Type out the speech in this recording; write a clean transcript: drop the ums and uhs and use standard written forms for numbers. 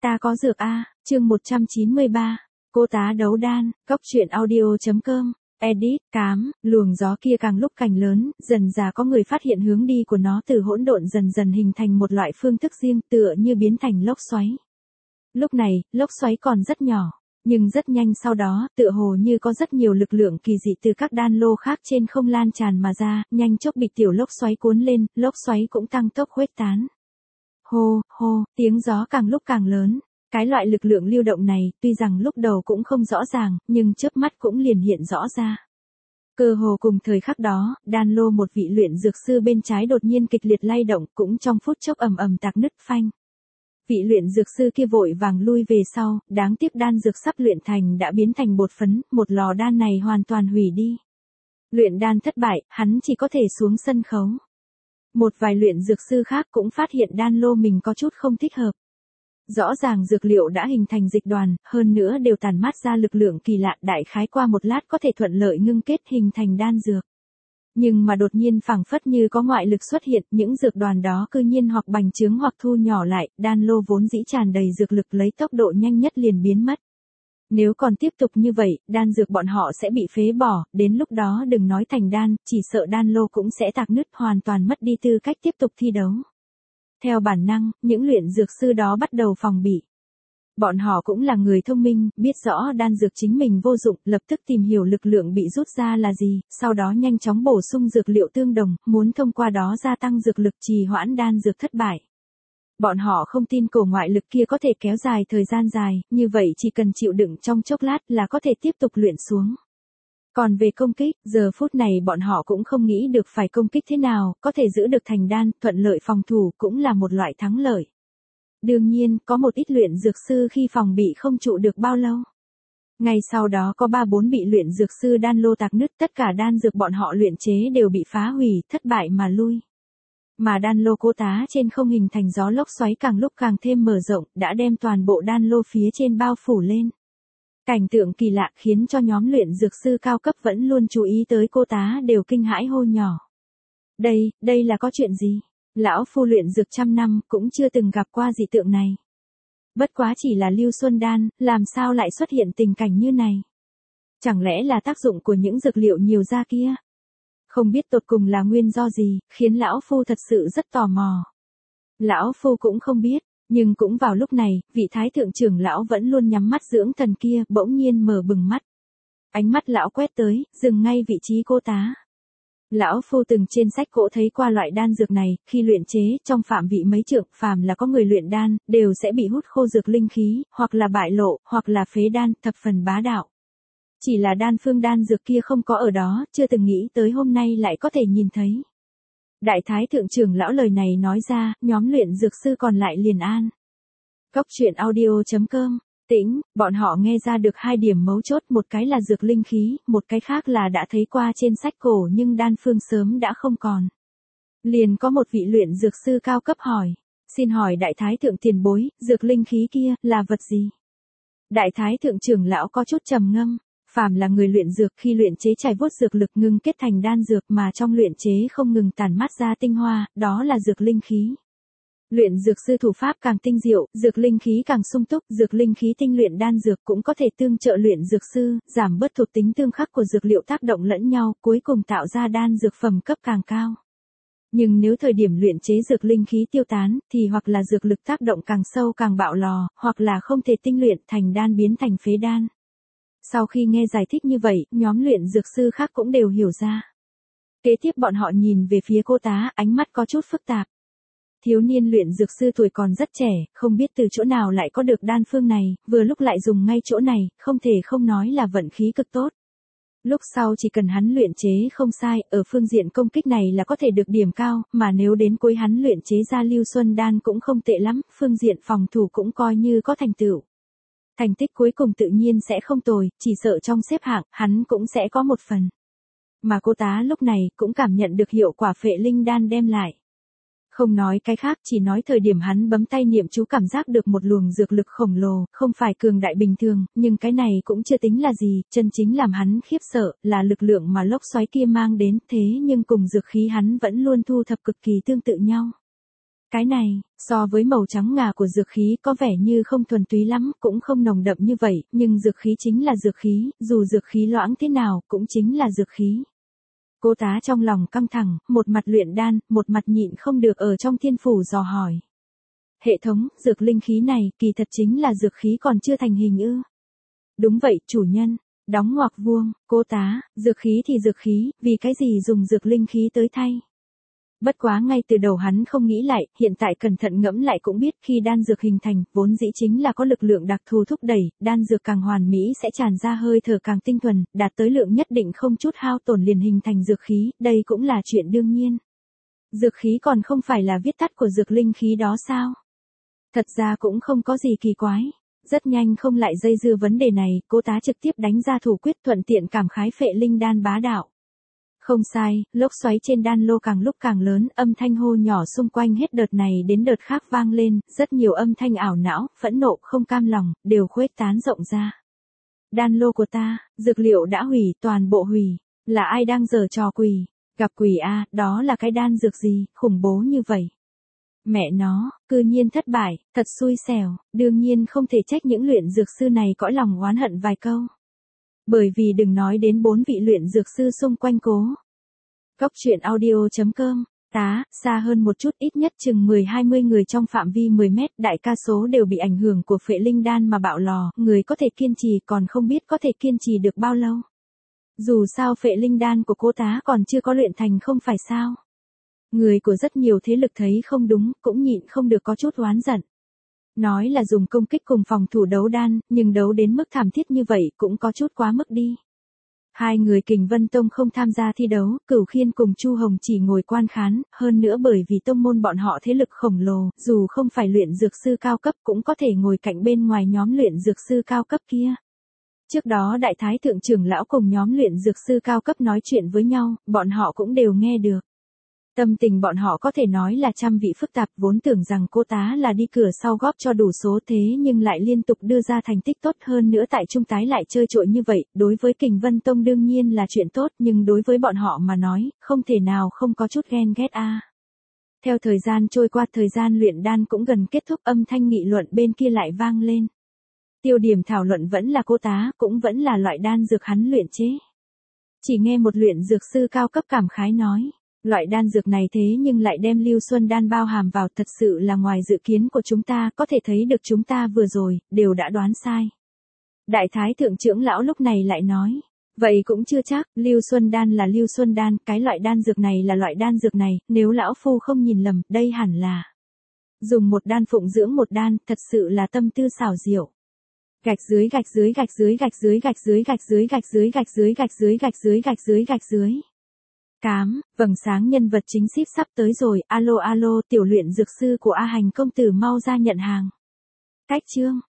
Ta có dược a, chương 193. Cô tá đấu đan, Cóc truyện audio.com. Edit, cám, luồng gió kia càng lúc càng lớn, dần dà có người phát hiện hướng đi của nó từ hỗn độn dần dần hình thành một loại phương thức riêng, tựa như biến thành lốc xoáy. Lúc này, lốc xoáy còn rất nhỏ, nhưng rất nhanh sau đó, tựa hồ như có rất nhiều lực lượng kỳ dị từ các đan lô khác trên không lan tràn mà ra, nhanh chóng bị tiểu lốc xoáy cuốn lên, lốc xoáy cũng tăng tốc khuếch tán. Hô, hô, tiếng gió càng lúc càng lớn. Cái loại lực lượng lưu động này, tuy rằng lúc đầu cũng không rõ ràng, nhưng chớp mắt cũng liền hiện rõ ra. Cơ hồ cùng thời khắc đó, đan lô một vị luyện dược sư bên trái đột nhiên kịch liệt lay động, cũng trong phút chốc ầm ầm tạc nứt phanh. Vị luyện dược sư kia vội vàng lui về sau, đáng tiếc đan dược sắp luyện thành đã biến thành bột phấn, một lò đan này hoàn toàn hủy đi. Luyện đan thất bại, hắn chỉ có thể xuống sân khấu. Một vài luyện dược sư khác cũng phát hiện đan lô mình có chút không thích hợp. Rõ ràng dược liệu đã hình thành dịch đoàn, hơn nữa đều tản mát ra lực lượng kỳ lạ, đại khái qua một lát có thể thuận lợi ngưng kết hình thành đan dược. Nhưng mà đột nhiên phảng phất như có ngoại lực xuất hiện, những dược đoàn đó cư nhiên hoặc bành trướng hoặc thu nhỏ lại, đan lô vốn dĩ tràn đầy dược lực lấy tốc độ nhanh nhất liền biến mất. Nếu còn tiếp tục như vậy, đan dược bọn họ sẽ bị phế bỏ, đến lúc đó đừng nói thành đan, chỉ sợ đan lô cũng sẽ tạc nứt hoàn toàn mất đi tư cách tiếp tục thi đấu. Theo bản năng, những luyện dược sư đó bắt đầu phòng bị. Bọn họ cũng là người thông minh, biết rõ đan dược chính mình vô dụng, lập tức tìm hiểu lực lượng bị rút ra là gì, sau đó nhanh chóng bổ sung dược liệu tương đồng, muốn thông qua đó gia tăng dược lực trì hoãn đan dược thất bại. Bọn họ không tin cổ ngoại lực kia có thể kéo dài thời gian dài, như vậy chỉ cần chịu đựng trong chốc lát là có thể tiếp tục luyện xuống. Còn về công kích, giờ phút này bọn họ cũng không nghĩ được phải công kích thế nào, có thể giữ được thành đan, thuận lợi phòng thủ cũng là một loại thắng lợi. Đương nhiên, có một ít luyện dược sư khi phòng bị không trụ được bao lâu. Ngay sau đó có 3-4 bị luyện dược sư đan lô tạc nứt, tất cả đan dược bọn họ luyện chế đều bị phá hủy, thất bại mà lui. Mà đan lô cô tá trên không hình thành gió lốc xoáy càng lúc càng thêm mở rộng, đã đem toàn bộ đan lô phía trên bao phủ lên. Cảnh tượng kỳ lạ khiến cho nhóm luyện dược sư cao cấp vẫn luôn chú ý tới cô tá đều kinh hãi hô nhỏ. Đây là có chuyện gì? Lão phu luyện dược trăm năm cũng chưa từng gặp qua dị tượng này. Bất quá chỉ là Lưu Xuân Đan, làm sao lại xuất hiện tình cảnh như này? Chẳng lẽ là tác dụng của những dược liệu nhiều ra kia? Không biết tột cùng là nguyên do gì, khiến lão phu thật sự rất tò mò. Lão phu cũng không biết. Nhưng cũng vào lúc này, vị thái thượng trưởng lão vẫn luôn nhắm mắt dưỡng thần kia, bỗng nhiên mở bừng mắt. Ánh mắt lão quét tới, dừng ngay vị trí cô tá. Lão phu từng trên sách cỗ thấy qua loại đan dược này, khi luyện chế, trong phạm vị mấy trượng, phàm là có người luyện đan, đều sẽ bị hút khô dược linh khí, hoặc là bại lộ, hoặc là phế đan, thập phần bá đạo. Chỉ là đan phương đan dược kia không có ở đó, chưa từng nghĩ tới hôm nay lại có thể nhìn thấy. Đại thái thượng trưởng lão lời này nói ra, nhóm luyện dược sư còn lại liền an. Cóc truyện audio.com. Tĩnh, bọn họ nghe ra được hai điểm mấu chốt, một cái là dược linh khí, một cái khác là đã thấy qua trên sách cổ nhưng đan phương sớm đã không còn. Liền có một vị luyện dược sư cao cấp hỏi, xin hỏi đại thái thượng tiền bối, dược linh khí kia là vật gì? Đại thái thượng trưởng lão có chút trầm ngâm. Phàm là người luyện dược khi luyện chế chảy vuốt dược lực ngưng kết thành đan dược mà trong luyện chế không ngừng tản mát ra tinh hoa, đó là dược linh khí. Luyện dược sư thủ pháp càng tinh diệu, dược linh khí càng sung túc, dược linh khí tinh luyện đan dược cũng có thể tương trợ luyện dược sư, giảm bớt thuộc tính tương khắc của dược liệu tác động lẫn nhau, cuối cùng tạo ra đan dược phẩm cấp càng cao. Nhưng nếu thời điểm luyện chế dược linh khí tiêu tán, thì hoặc là dược lực tác động càng sâu càng bạo lò, hoặc là không thể tinh luyện thành đan biến thành phế đan. Sau khi nghe giải thích như vậy, nhóm luyện dược sư khác cũng đều hiểu ra. Kế tiếp bọn họ nhìn về phía cô tá, ánh mắt có chút phức tạp. Thiếu niên luyện dược sư tuổi còn rất trẻ, không biết từ chỗ nào lại có được đan phương này, vừa lúc lại dùng ngay chỗ này, không thể không nói là vận khí cực tốt. Lúc sau chỉ cần hắn luyện chế không sai, ở phương diện công kích này là có thể được điểm cao, mà nếu đến cuối hắn luyện chế ra Lưu Xuân Đan cũng không tệ lắm, phương diện phòng thủ cũng coi như có thành tựu. Thành tích cuối cùng tự nhiên sẽ không tồi, chỉ sợ trong xếp hạng, hắn cũng sẽ có một phần. Mà cô tá lúc này cũng cảm nhận được hiệu quả phệ linh đan đem lại. Không nói cái khác, chỉ nói thời điểm hắn bấm tay niệm chú cảm giác được một luồng dược lực khổng lồ, không phải cường đại bình thường, nhưng cái này cũng chưa tính là gì, chân chính làm hắn khiếp sợ, là lực lượng mà lốc xoáy kia mang đến, thế nhưng cùng dược khí hắn vẫn luôn thu thập cực kỳ tương tự nhau. Cái này, so với màu trắng ngà của dược khí có vẻ như không thuần túy lắm, cũng không nồng đậm như vậy, nhưng dược khí chính là dược khí, dù dược khí loãng thế nào, cũng chính là dược khí. Cô tá trong lòng căng thẳng, một mặt luyện đan, một mặt nhịn không được ở trong thiên phủ dò hỏi. Hệ thống, dược linh khí này, kỳ thật chính là dược khí còn chưa thành hình ư? Đúng vậy, chủ nhân. Đóng ngoặc vuông, cô tá, dược khí thì dược khí, vì cái gì dùng dược linh khí tới thay? Bất quá ngay từ đầu hắn không nghĩ lại, hiện tại cẩn thận ngẫm lại cũng biết khi đan dược hình thành, vốn dĩ chính là có lực lượng đặc thù thúc đẩy, đan dược càng hoàn mỹ sẽ tràn ra hơi thở càng tinh thuần, đạt tới lượng nhất định không chút hao tổn liền hình thành dược khí, đây cũng là chuyện đương nhiên. Dược khí còn không phải là viết tắt của dược linh khí đó sao? Thật ra cũng không có gì kỳ quái. Rất nhanh không lại dây dưa vấn đề này, cô tá trực tiếp đánh ra thủ quyết thuận tiện cảm khái phệ linh đan bá đạo. Không sai, lốc xoáy trên đan lô càng lúc càng lớn, âm thanh hô nhỏ xung quanh hết đợt này đến đợt khác vang lên, rất nhiều âm thanh ảo não, phẫn nộ, không cam lòng, đều khuếch tán rộng ra. Đan lô của ta, dược liệu đã hủy, toàn bộ hủy, là ai đang giở trò quỷ? Gặp quỷ a, đó là cái đan dược gì, khủng bố như vậy? Mẹ nó, cư nhiên thất bại, thật xui xẻo, đương nhiên không thể trách những luyện dược sư này cõi lòng oán hận vài câu. Bởi vì đừng nói đến 4 vị luyện dược sư xung quanh cố. Góc truyện audio.com, tá, xa hơn một chút ít nhất chừng 10-20 người trong phạm vi 10 mét, đại ca số đều bị ảnh hưởng của phệ linh đan mà bạo lò, người có thể kiên trì còn không biết có thể kiên trì được bao lâu. Dù sao phệ linh đan của cô tá còn chưa có luyện thành không phải sao. Người của rất nhiều thế lực thấy không đúng, cũng nhịn không được có chút oán giận. Nói là dùng công kích cùng phòng thủ đấu đan, nhưng đấu đến mức thảm thiết như vậy cũng có chút quá mức đi. Hai người Kình Vân Tông không tham gia thi đấu, Cửu Khiên cùng Chu Hồng chỉ ngồi quan khán, hơn nữa bởi vì tông môn bọn họ thế lực khổng lồ, dù không phải luyện dược sư cao cấp cũng có thể ngồi cạnh bên ngoài nhóm luyện dược sư cao cấp kia. Trước đó Đại Thái Thượng trưởng lão cùng nhóm luyện dược sư cao cấp nói chuyện với nhau, bọn họ cũng đều nghe được. Tâm tình bọn họ có thể nói là trăm vị phức tạp, vốn tưởng rằng cô tá là đi cửa sau góp cho đủ số thế nhưng lại liên tục đưa ra thành tích tốt hơn nữa tại trung tái lại chơi trội như vậy, đối với Kình Vân Tông đương nhiên là chuyện tốt nhưng đối với bọn họ mà nói, không thể nào không có chút ghen ghét a. Theo thời gian trôi qua, thời gian luyện đan cũng gần kết thúc, âm thanh nghị luận bên kia lại vang lên. Tiêu điểm thảo luận vẫn là cô tá, cũng vẫn là loại đan dược hắn luyện chế. Chỉ nghe một luyện dược sư cao cấp cảm khái nói. Loại đan dược này thế nhưng lại đem Lưu Xuân đan bao hàm vào, thật sự là ngoài dự kiến của chúng ta, có thể thấy được chúng ta vừa rồi, đều đã đoán sai. Đại Thái Thượng trưởng lão lúc này lại nói, vậy cũng chưa chắc, Lưu Xuân đan là Lưu Xuân đan, cái loại đan dược này là loại đan dược này, nếu lão phu không nhìn lầm, đây hẳn là dùng một đan phụng dưỡng một đan, thật sự là tâm tư xảo diệu. Gạch dưới gạch dưới gạch dưới gạch dưới gạch dưới gạch dưới gạch dưới gạch dưới gạch dưới gạch dưới gạch dưới gạch dưới. Cám, vầng sáng nhân vật chính ship sắp tới rồi, alo alo, tiểu luyện dược sư của A Hành công tử mau ra nhận hàng. Cách chương.